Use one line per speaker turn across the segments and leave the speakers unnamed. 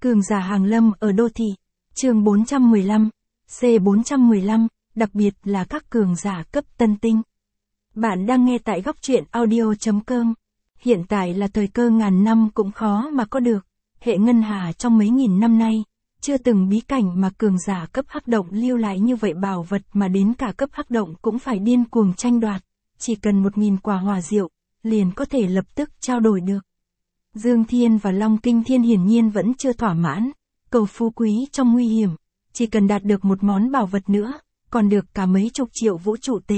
Cường giả hàng lâm ở đô thị. Chương 415, C415, đặc biệt là các cường giả cấp tân tinh. Bạn đang nghe tại góc truyện audio.com. Hiện tại là thời cơ ngàn năm cũng khó mà có được. Hệ ngân hà trong mấy nghìn năm nay, chưa từng bí cảnh mà cường giả cấp hắc động lưu lại như vậy, bảo vật mà đến cả cấp hắc động cũng phải điên cuồng tranh đoạt. Chỉ cần 1000 quả hỏa diệu, liền có thể lập tức trao đổi được. Dương Thiên và Long Kinh Thiên hiển nhiên vẫn chưa thỏa mãn, cầu phú quý trong nguy hiểm, chỉ cần đạt được một món bảo vật nữa, còn được cả mấy chục triệu vũ trụ tệ.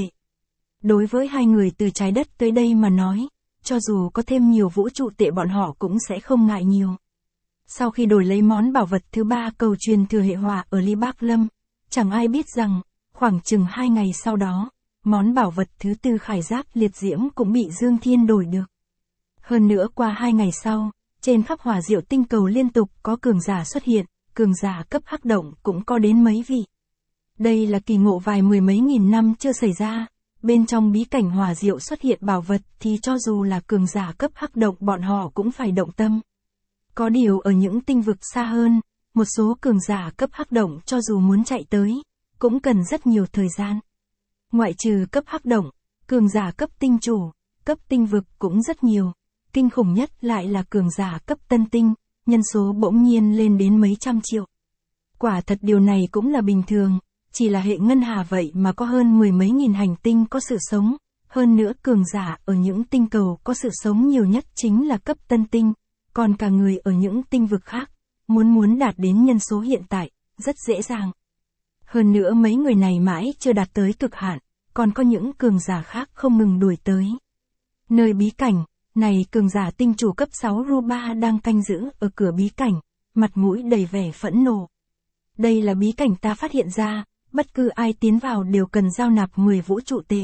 Đối với hai người từ trái đất tới đây mà nói, cho dù có thêm nhiều vũ trụ tệ bọn họ cũng sẽ không ngại nhiều. Sau khi đổi lấy món bảo vật thứ ba cầu truyền thừa hệ hỏa ở Ly Bác Lâm, chẳng ai biết rằng, khoảng chừng 2 ngày sau đó, món bảo vật thứ tư khải giáp liệt diễm cũng bị Dương Thiên đổi được. Hơn nữa qua 2 ngày sau, trên khắp hỏa diệu tinh cầu liên tục có cường giả xuất hiện, cường giả cấp hắc động cũng có đến mấy vị. Đây là kỳ ngộ vài mười mấy nghìn năm chưa xảy ra, bên trong bí cảnh hỏa diệu xuất hiện bảo vật thì cho dù là cường giả cấp hắc động bọn họ cũng phải động tâm. Có điều ở những tinh vực xa hơn, một số cường giả cấp hắc động cho dù muốn chạy tới, cũng cần rất nhiều thời gian. Ngoại trừ cấp hắc động, cường giả cấp tinh chủ, cấp tinh vực cũng rất nhiều. Kinh khủng nhất lại là cường giả cấp tân tinh, nhân số bỗng nhiên lên đến mấy trăm triệu. Quả thật điều này cũng là bình thường, chỉ là hệ ngân hà vậy mà có hơn 10 mấy nghìn hành tinh có sự sống, hơn nữa cường giả ở những tinh cầu có sự sống nhiều nhất chính là cấp tân tinh, còn cả người ở những tinh vực khác, muốn đạt đến nhân số hiện tại, rất dễ dàng. Hơn nữa mấy người này mãi chưa đạt tới cực hạn, còn có những cường giả khác không ngừng đuổi tới. Nơi bí cảnh này cường giả tinh chủ cấp 6 Ruba đang canh giữ ở cửa bí cảnh, mặt mũi đầy vẻ phẫn nộ. Đây là bí cảnh ta phát hiện ra, bất cứ ai tiến vào đều cần giao nạp 10 vũ trụ tệ.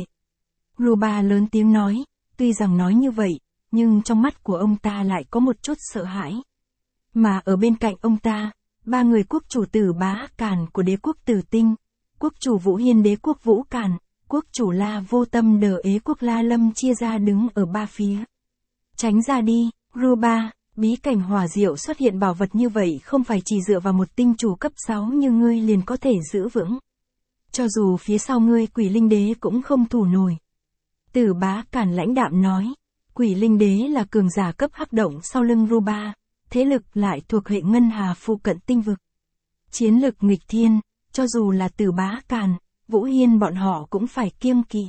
Ruba lớn tiếng nói, tuy rằng nói như vậy, nhưng trong mắt của ông ta lại có một chút sợ hãi. Mà ở bên cạnh ông ta, 3 người quốc chủ Tử Bá Càn của đế quốc Tử Tinh, quốc chủ Vũ Hiên đế quốc Vũ Càn, quốc chủ La Vô Tâm Đờ Ế quốc La Lâm chia ra đứng ở 3 phía. Tránh ra đi, Ruba, bí cảnh hỏa diệu xuất hiện bảo vật như vậy không phải chỉ dựa vào một tinh chủ cấp 6 như ngươi liền có thể giữ vững. Cho dù phía sau ngươi Quỷ Linh Đế cũng không thủ nổi. Tử Bá Càn lãnh đạm nói, Quỷ Linh Đế là cường giả cấp hắc động sau lưng Ruba, thế lực lại thuộc hệ ngân hà phụ cận tinh vực. Chiến lực nghịch thiên, cho dù là Tử Bá Càn, Vũ Hiên bọn họ cũng phải kiêng kỵ.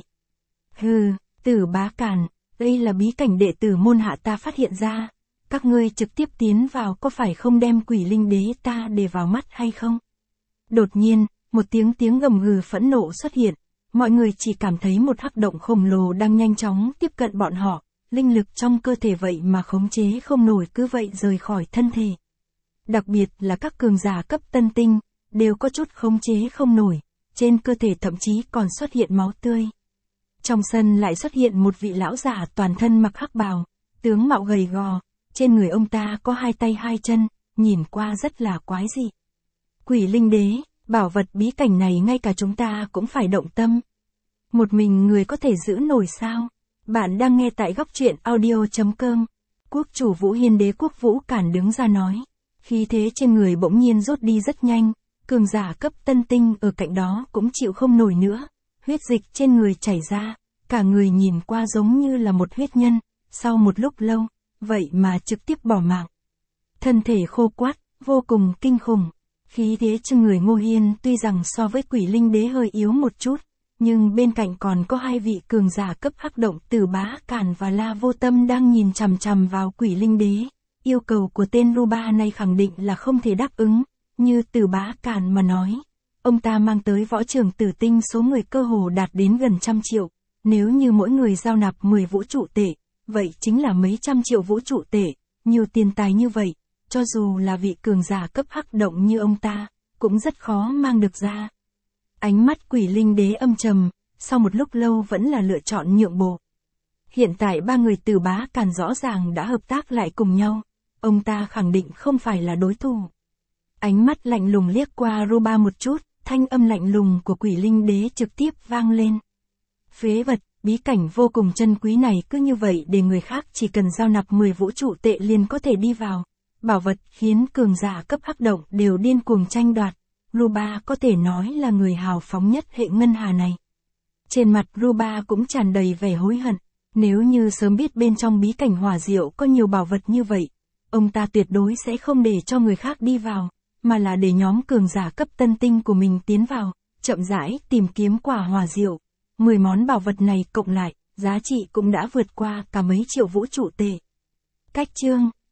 Hừ, Tử Bá Càn, đây là bí cảnh đệ tử môn hạ ta phát hiện ra, các ngươi trực tiếp tiến vào có phải không đem Quỷ Linh Đế ta để vào mắt hay không? Đột nhiên, một tiếng gầm gừ phẫn nộ xuất hiện, mọi người chỉ cảm thấy một hắc động khổng lồ đang nhanh chóng tiếp cận bọn họ, linh lực trong cơ thể vậy mà khống chế không nổi cứ vậy rời khỏi thân thể. Đặc biệt là các cường giả cấp tân tinh, đều có chút khống chế không nổi, trên cơ thể thậm chí còn xuất hiện máu tươi. Trong sân lại xuất hiện một vị lão giả toàn thân mặc hắc bào, tướng mạo gầy gò, trên người ông ta có 2 tay 2 chân, nhìn qua rất là quái dị. Quỷ Linh Đế, bảo vật bí cảnh này ngay cả chúng ta cũng phải động tâm. Một mình người có thể giữ nổi sao? Bạn đang nghe tại góc truyện audio.com. Quốc chủ Vũ Hiên đế quốc Vũ Càn đứng ra nói, khí thế trên người bỗng nhiên rút đi rất nhanh, cường giả cấp tân tinh ở cạnh đó cũng chịu không nổi nữa, huyết dịch trên người chảy ra, cả người nhìn qua giống như là một huyết nhân, sau một lúc lâu, vậy mà trực tiếp bỏ mạng. Thân thể khô quắt, vô cùng kinh khủng, khí thế trên người Ngô Hiên tuy rằng so với Quỷ Linh Đế hơi yếu một chút, nhưng bên cạnh còn có 2 vị cường giả cấp hắc động Tử Bá Càn và La Vô Tâm đang nhìn chằm chằm vào Quỷ Linh Đế. Yêu cầu của tên Ruba này khẳng định là không thể đáp ứng, như Tử Bá Càn mà nói. Ông ta mang tới võ trường Tử Tinh số người cơ hồ đạt đến gần 100 triệu, nếu như mỗi người giao nạp 10 vũ trụ tệ, vậy chính là mấy trăm triệu vũ trụ tệ, nhiều tiền tài như vậy, cho dù là vị cường giả cấp hắc động như ông ta, cũng rất khó mang được ra. Ánh mắt Quỷ Linh Đế âm trầm, sau một lúc lâu vẫn là lựa chọn nhượng bộ. Hiện tại 3 người Tử Bá Càn rõ ràng đã hợp tác lại cùng nhau, ông ta khẳng định không phải là đối thủ. Ánh mắt lạnh lùng liếc qua Ruba một chút, thanh âm lạnh lùng của Quỷ Linh Đế trực tiếp vang lên. Phế vật, bí cảnh vô cùng chân quý này cứ như vậy để người khác chỉ cần giao nạp 10 vũ trụ tệ liền có thể đi vào. bảo vật khiến cường giả cấp hắc động đều điên cuồng tranh đoạt. Ruba có thể nói là người hào phóng nhất hệ ngân hà này. Trên mặt Ruba cũng tràn đầy vẻ hối hận. Nếu như sớm biết bên trong bí cảnh hỏa diệu có nhiều bảo vật như vậy, ông ta tuyệt đối sẽ không để cho người khác đi vào, mà là để nhóm cường giả cấp tân tinh của mình tiến vào, chậm rãi tìm kiếm quả hỏa diệu. 10 món bảo vật này cộng lại, giá trị cũng đã vượt qua cả mấy triệu vũ trụ tệ. Cách chương